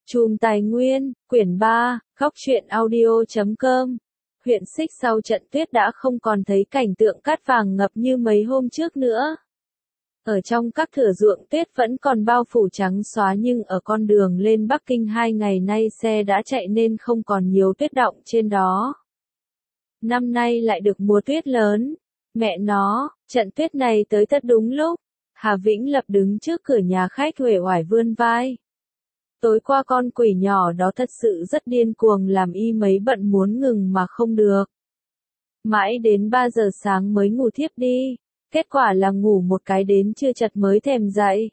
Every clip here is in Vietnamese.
Chùm Tài Nguyên, quyển 3, góc truyện audio.com. Huyện Xích sau trận tuyết đã không còn thấy cảnh tượng cát vàng ngập như mấy hôm trước nữa. Ở trong các thửa ruộng tuyết vẫn còn bao phủ trắng xóa, nhưng ở con đường lên Bắc Kinh 2 ngày nay xe đã chạy nên không còn nhiều tuyết đọng trên đó. Năm nay lại được mùa tuyết lớn. Mẹ nó, trận tuyết này tới thật đúng lúc. Hà Vĩnh Lập đứng trước cửa nhà khách uể oải vươn vai. Tối qua con quỷ nhỏ đó thật sự rất điên cuồng, làm y mấy bận muốn ngừng mà không được. Mãi đến 3 giờ sáng mới ngủ thiếp đi. Kết quả là ngủ một cái đến trưa chật mới thèm dậy.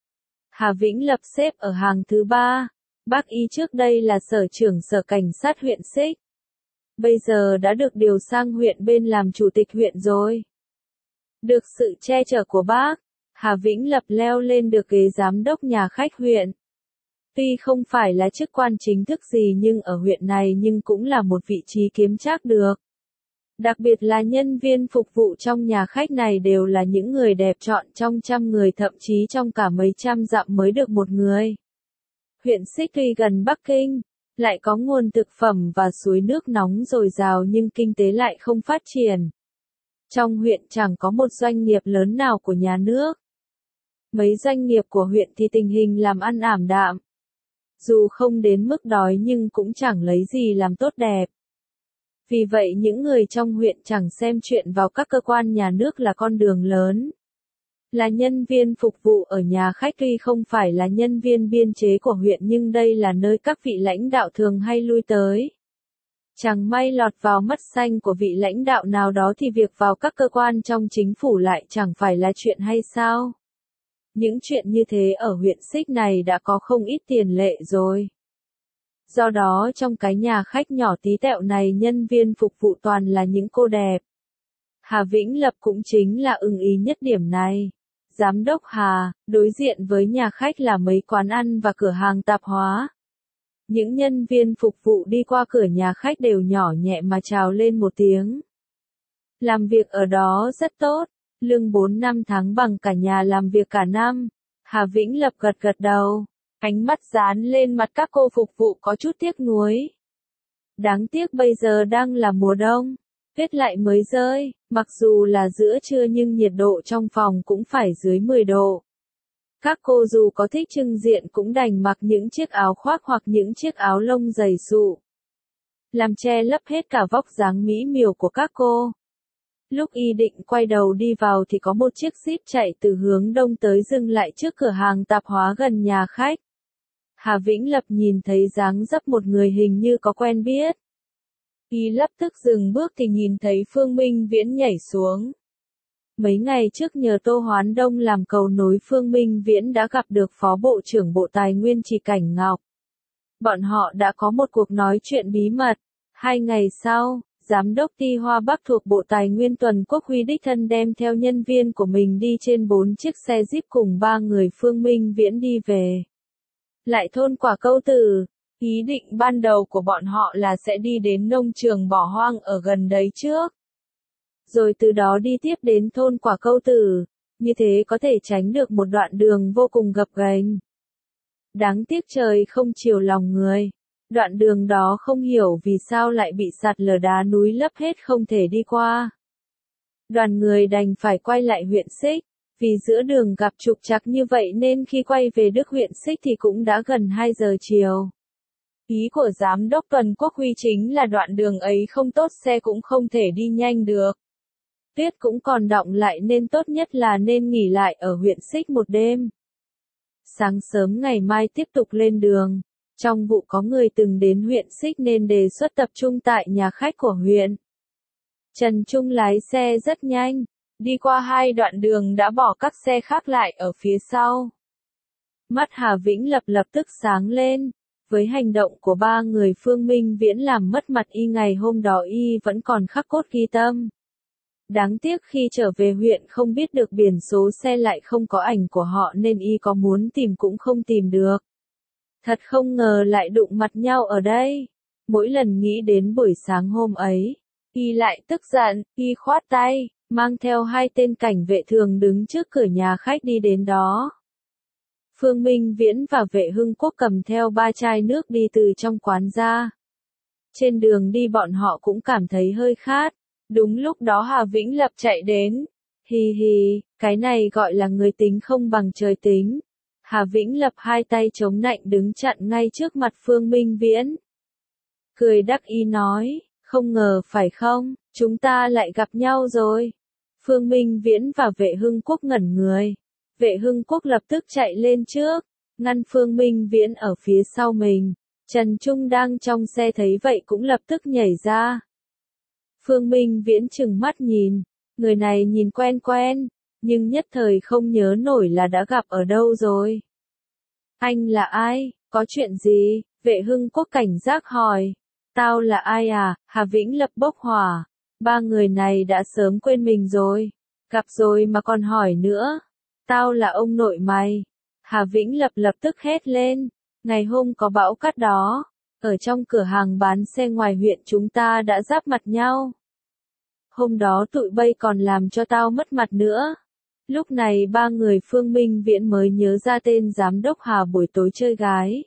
Hà Vĩnh Lập xếp ở hàng thứ 3. Bác y trước đây là sở trưởng sở cảnh sát huyện Xích. Bây giờ đã được điều sang huyện bên làm chủ tịch huyện rồi. Được sự che chở của bác, Hà Vĩnh Lập leo lên được ghế giám đốc nhà khách huyện. Tuy không phải là chức quan chính thức gì nhưng ở huyện này nhưng cũng là một vị trí kiếm trác được. Đặc biệt là nhân viên phục vụ trong nhà khách này đều là những người đẹp chọn trong trăm người, thậm chí trong cả mấy trăm dặm mới được một người. Huyện Xích tuy gần Bắc Kinh, lại có nguồn thực phẩm và suối nước nóng dồi dào nhưng kinh tế lại không phát triển. Trong huyện chẳng có một doanh nghiệp lớn nào của nhà nước. Mấy doanh nghiệp của huyện thì tình hình làm ăn ảm đạm. Dù không đến mức đói nhưng cũng chẳng lấy gì làm tốt đẹp. Vì vậy những người trong huyện chẳng xem chuyện vào các cơ quan nhà nước là con đường lớn. Là nhân viên phục vụ ở nhà khách tuy không phải là nhân viên biên chế của huyện nhưng đây là nơi các vị lãnh đạo thường hay lui tới. Chẳng may lọt vào mắt xanh của vị lãnh đạo nào đó thì việc vào các cơ quan trong chính phủ lại chẳng phải là chuyện hay sao? Những chuyện như thế ở huyện Xích này đã có không ít tiền lệ rồi. Do đó trong cái nhà khách nhỏ tí tẹo này nhân viên phục vụ toàn là những cô đẹp. Hà Vĩnh Lập cũng chính là ưng ý nhất điểm này. Giám đốc Hà, đối diện với nhà khách là mấy quán ăn và cửa hàng tạp hóa. Những nhân viên phục vụ đi qua cửa nhà khách đều nhỏ nhẹ mà chào lên một tiếng. Làm việc ở đó rất tốt, lương 4-5 tháng bằng cả nhà làm việc cả năm. Hà Vĩnh Lập gật gật đầu, ánh mắt dán lên mặt các cô phục vụ có chút tiếc nuối. Đáng tiếc bây giờ đang là mùa đông, tuyết lại mới rơi, mặc dù là giữa trưa nhưng nhiệt độ trong phòng cũng phải dưới 10 độ. Các cô dù có thích trưng diện cũng đành mặc những chiếc áo khoác hoặc những chiếc áo lông dày sụ, làm che lấp hết cả vóc dáng mỹ miều của các cô. Lúc y định quay đầu đi vào thì có một chiếc Jeep chạy từ hướng đông tới dừng lại trước cửa hàng tạp hóa gần nhà khách. Hà Vĩnh Lập nhìn thấy dáng dấp một người hình như có quen biết. Y lập tức dừng bước thì nhìn thấy Phương Minh Viễn nhảy xuống. Mấy ngày trước nhờ Tô Hoán Đông làm cầu nối, Phương Minh Viễn đã gặp được Phó Bộ trưởng Bộ Tài nguyên Trì Cảnh Ngọc. Bọn họ đã có một cuộc nói chuyện bí mật. 2 ngày sau, Giám đốc Ty Hoa Bắc thuộc Bộ Tài nguyên Tuần Quốc Huy đích thân đem theo nhân viên của mình đi trên 4 chiếc xe Jeep cùng 3 người Phương Minh Viễn đi về lại thôn Quả Câu Tử. Ý định ban đầu của bọn họ là sẽ đi đến nông trường bỏ hoang ở gần đấy trước, rồi từ đó đi tiếp đến thôn Quả Câu Tử, như thế có thể tránh được một đoạn đường vô cùng gập ghềnh. Đáng tiếc trời không chiều lòng người. Đoạn đường đó không hiểu vì sao lại bị sạt lở đá núi lấp hết không thể đi qua. Đoàn người đành phải quay lại huyện Xích, vì giữa đường gặp trục trặc như vậy nên khi quay về Đức huyện Xích thì cũng đã gần 2 giờ chiều. Ý của Giám đốc Tuần Quốc Huy chính là đoạn đường ấy không tốt, xe cũng không thể đi nhanh được. Tuyết cũng còn đọng lại nên tốt nhất là nên nghỉ lại ở huyện Xích một đêm. Sáng sớm ngày mai tiếp tục lên đường. Trong vụ có người từng đến huyện Xích nên đề xuất tập trung tại nhà khách của huyện. Trần Trung lái xe rất nhanh, đi qua 2 đoạn đường đã bỏ các xe khác lại ở phía sau. Mắt Hà Vĩnh lập tức sáng lên. Với hành động của 3 người Phương Minh Viễn làm mất mặt y ngày hôm đó y vẫn còn khắc cốt ghi tâm. Đáng tiếc khi trở về huyện không biết được biển số xe lại không có ảnh của họ nên y có muốn tìm cũng không tìm được. Thật không ngờ lại đụng mặt nhau ở đây. Mỗi lần nghĩ đến buổi sáng hôm ấy, y lại tức giận, y khoát tay, mang theo 2 tên cảnh vệ thường đứng trước cửa nhà khách đi đến đó. Phương Minh Viễn và Vệ Hưng Quốc cầm theo 3 chai nước đi từ trong quán ra. Trên đường đi bọn họ cũng cảm thấy hơi khát. Đúng lúc đó Hà Vĩnh Lập chạy đến. Hì hì, cái này gọi là người tính không bằng trời tính. Hà Vĩnh Lập hai tay chống nạnh đứng chặn ngay trước mặt Phương Minh Viễn. Cười đắc ý nói, không ngờ phải không, chúng ta lại gặp nhau rồi. Phương Minh Viễn và Vệ Hưng Quốc ngẩn người. Vệ Hưng Quốc lập tức chạy lên trước, ngăn Phương Minh Viễn ở phía sau mình. Trần Trung đang trong xe thấy vậy cũng lập tức nhảy ra. Phương Minh Viễn trừng mắt nhìn, người này nhìn quen quen, nhưng nhất thời không nhớ nổi là đã gặp ở đâu rồi. Anh là ai, có chuyện gì? Vệ Hưng Quốc cảnh giác hỏi. Tao là ai à? Hà Vĩnh Lập bốc hỏa. 3 người này đã sớm quên mình rồi. Gặp rồi mà còn hỏi nữa. Tao là ông nội mày. Hà Vĩnh Lập lập tức hét lên. Ngày hôm có bão cát đó, ở trong cửa hàng bán xe ngoài huyện chúng ta đã giáp mặt nhau. Hôm đó tụi bay còn làm cho tao mất mặt nữa. Lúc này 3 người Phương Minh Viễn mới nhớ ra tên giám đốc Hà buổi tối chơi gái.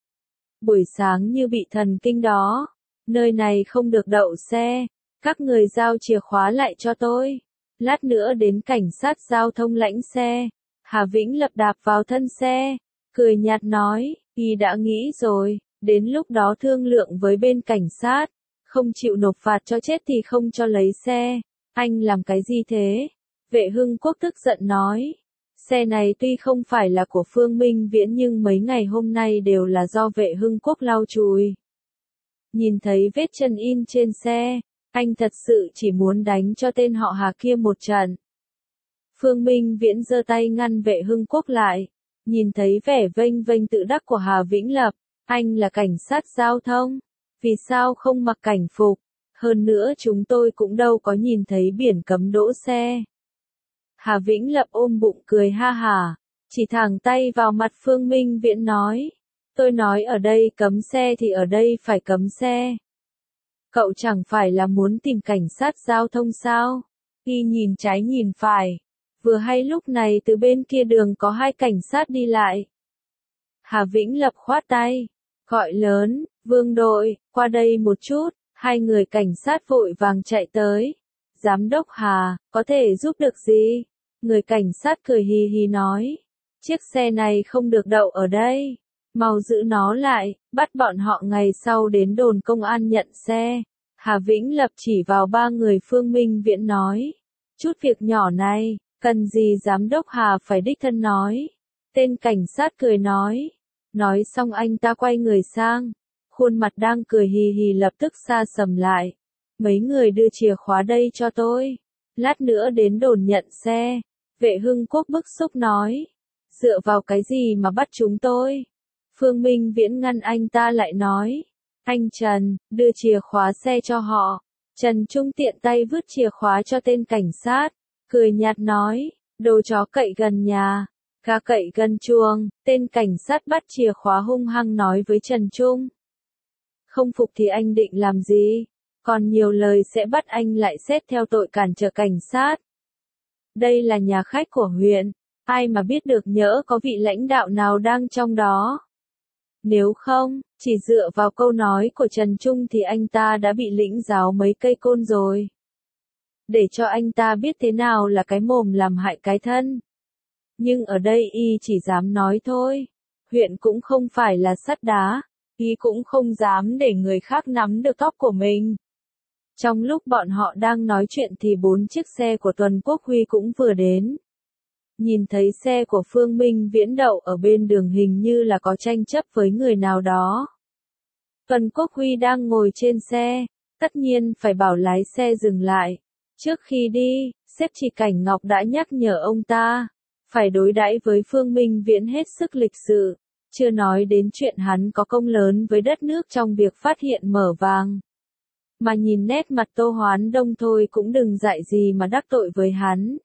Buổi sáng như bị thần kinh đó. Nơi này không được đậu xe. Các người giao chìa khóa lại cho tôi. Lát nữa đến cảnh sát giao thông lãnh xe. Hà Vĩnh Lập đạp vào thân xe. Cười nhạt nói, y đã nghĩ rồi, đến lúc đó thương lượng với bên cảnh sát. Không chịu nộp phạt cho chết thì không cho lấy xe. Anh làm cái gì thế? Vệ Hưng Quốc tức giận nói. Xe này tuy không phải là của Phương Minh Viễn nhưng mấy ngày hôm nay đều là do Vệ Hưng Quốc lau chùi. Nhìn thấy vết chân in trên xe, anh thật sự chỉ muốn đánh cho tên họ Hà kia một trận. Phương Minh Viễn giơ tay ngăn Vệ Hưng Quốc lại. Nhìn thấy vẻ vênh vênh tự đắc của Hà Vĩnh Lập, anh là cảnh sát giao thông, vì sao không mặc cảnh phục, hơn nữa chúng tôi cũng đâu có nhìn thấy biển cấm đỗ xe. Hà Vĩnh Lập ôm bụng cười ha hả, chỉ thẳng tay vào mặt Phương Minh Viễn nói, tôi nói ở đây cấm xe thì ở đây phải cấm xe. Cậu chẳng phải là muốn tìm cảnh sát giao thông sao? Y nhìn trái nhìn phải. Vừa hay lúc này từ bên kia đường có 2 cảnh sát đi lại. Hà Vĩnh Lập khoát tay, gọi lớn, Vương đội, qua đây một chút, 2 người cảnh sát vội vàng chạy tới. Giám đốc Hà, có thể giúp được gì? Người cảnh sát cười hì hì nói, chiếc xe này không được đậu ở đây. Mau giữ nó lại, bắt bọn họ ngày sau đến đồn công an nhận xe. Hà Vĩnh Lập chỉ vào 3 người Phương Minh Viễn nói, chút việc nhỏ này. Cần gì giám đốc Hà phải đích thân nói. Tên cảnh sát cười nói. Nói xong anh ta quay người sang. Khuôn mặt đang cười hì hì lập tức xa sầm lại. Mấy người đưa chìa khóa đây cho tôi. Lát nữa đến đồn nhận xe. Vệ Hưng Quốc bức xúc nói. Dựa vào cái gì mà bắt chúng tôi? Phương Minh Viễn ngăn anh ta lại nói. Anh Trần, đưa chìa khóa xe cho họ. Trần Trung tiện tay vứt chìa khóa cho tên cảnh sát. Cười nhạt nói, đồ chó cậy gần nhà, gà cậy gần chuồng, tên cảnh sát bắt chìa khóa hung hăng nói với Trần Trung. Không phục thì anh định làm gì? Còn nhiều lời sẽ bắt anh lại xét theo tội cản trở cảnh sát. Đây là nhà khách của huyện, ai mà biết được nhỡ có vị lãnh đạo nào đang trong đó. Nếu không, chỉ dựa vào câu nói của Trần Trung thì anh ta đã bị lĩnh giáo mấy cây côn rồi. Để cho anh ta biết thế nào là cái mồm làm hại cái thân. Nhưng ở đây y chỉ dám nói thôi. Huyện cũng không phải là sắt đá. Y cũng không dám để người khác nắm được tóc của mình. Trong lúc bọn họ đang nói chuyện thì 4 chiếc xe của Tuần Quốc Huy cũng vừa đến. Nhìn thấy xe của Phương Minh Viễn đậu ở bên đường hình như là có tranh chấp với người nào đó. Tuần Quốc Huy đang ngồi trên xe, tất nhiên phải bảo lái xe dừng lại. Trước khi đi, sếp Chỉ Cảnh Ngọc đã nhắc nhở ông ta, phải đối đãi với Phương Minh Viễn hết sức lịch sự, chưa nói đến chuyện hắn có công lớn với đất nước trong việc phát hiện mở vàng. Mà nhìn nét mặt Tô Hoán Đông thôi cũng đừng dại gì mà đắc tội với hắn.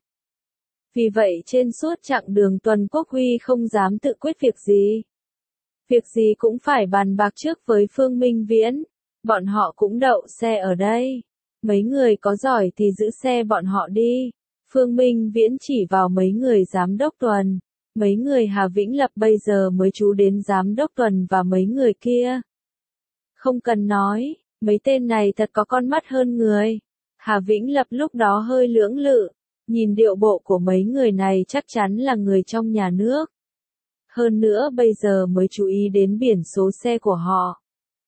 Vì vậy trên suốt chặng đường Tuần Quốc Huy không dám tự quyết việc gì. Việc gì cũng phải bàn bạc trước với Phương Minh Viễn. Bọn họ cũng đậu xe ở đây. Mấy người có giỏi thì giữ xe bọn họ đi. Phương Minh Viễn chỉ vào mấy người giám đốc Tuần. Mấy người Hà Vĩnh Lập bây giờ mới chú đến giám đốc Tuần và mấy người kia. Không cần nói, mấy tên này thật có con mắt hơn người. Hà Vĩnh Lập lúc đó hơi lưỡng lự, nhìn điệu bộ của mấy người này chắc chắn là người trong nhà nước. Hơn nữa bây giờ mới chú ý đến biển số xe của họ.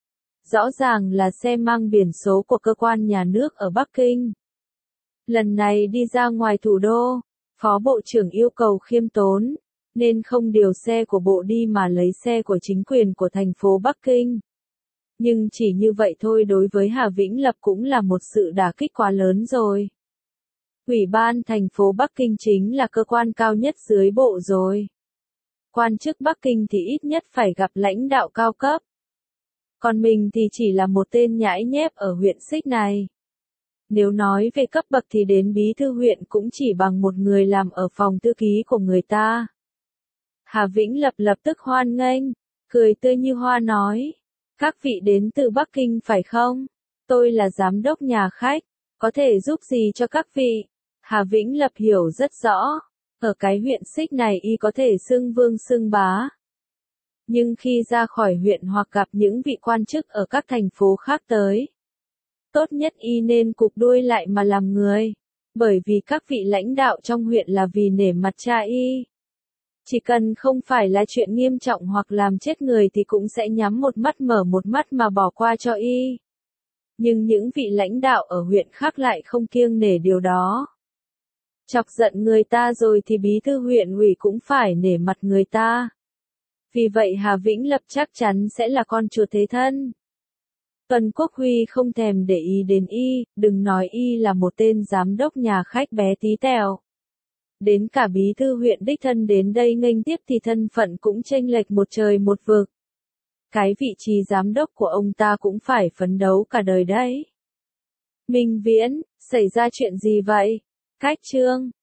Rõ ràng là xe mang biển số của cơ quan nhà nước ở Bắc Kinh. Lần này đi ra ngoài thủ đô, Phó Bộ trưởng yêu cầu khiêm tốn, nên không điều xe của bộ đi mà lấy xe của chính quyền của thành phố Bắc Kinh. Nhưng chỉ như vậy thôi đối với Hà Vĩnh Lập cũng là một sự đả kích quá lớn rồi. Ủy ban thành phố Bắc Kinh chính là cơ quan cao nhất dưới bộ rồi. Quan chức Bắc Kinh thì ít nhất phải gặp lãnh đạo cao cấp. Còn mình thì chỉ là một tên nhãi nhép ở huyện Xích này. Nếu nói về cấp bậc thì đến bí thư huyện cũng chỉ bằng một người làm ở phòng thư ký của người ta. Hà Vĩnh Lập lập tức hoan nghênh, cười tươi như hoa nói. Các vị đến từ Bắc Kinh phải không? Tôi là giám đốc nhà khách, có thể giúp gì cho các vị? Hà Vĩnh Lập hiểu rất rõ, ở cái huyện Xích này y có thể xưng vương xưng bá. Nhưng khi ra khỏi huyện hoặc gặp những vị quan chức ở các thành phố khác tới, tốt nhất y nên cụp đuôi lại mà làm người, bởi vì các vị lãnh đạo trong huyện là vì nể mặt cha y. Chỉ cần không phải là chuyện nghiêm trọng hoặc làm chết người thì cũng sẽ nhắm một mắt mở một mắt mà bỏ qua cho y. Nhưng những vị lãnh đạo ở huyện khác lại không kiêng nể điều đó. Chọc giận người ta rồi thì bí thư huyện ủy cũng phải nể mặt người ta. Vì vậy Hà Vĩnh Lập chắc chắn sẽ là con chuột thế thân. Tuần Quốc Huy không thèm để ý đến y, đừng nói y là một tên giám đốc nhà khách bé tí tẹo. Đến cả bí thư huyện đích thân đến đây nghênh tiếp thì thân phận cũng chênh lệch một trời một vực. Cái vị trí giám đốc của ông ta cũng phải phấn đấu cả đời đấy. Minh Viễn, xảy ra chuyện gì vậy? Cách Trương,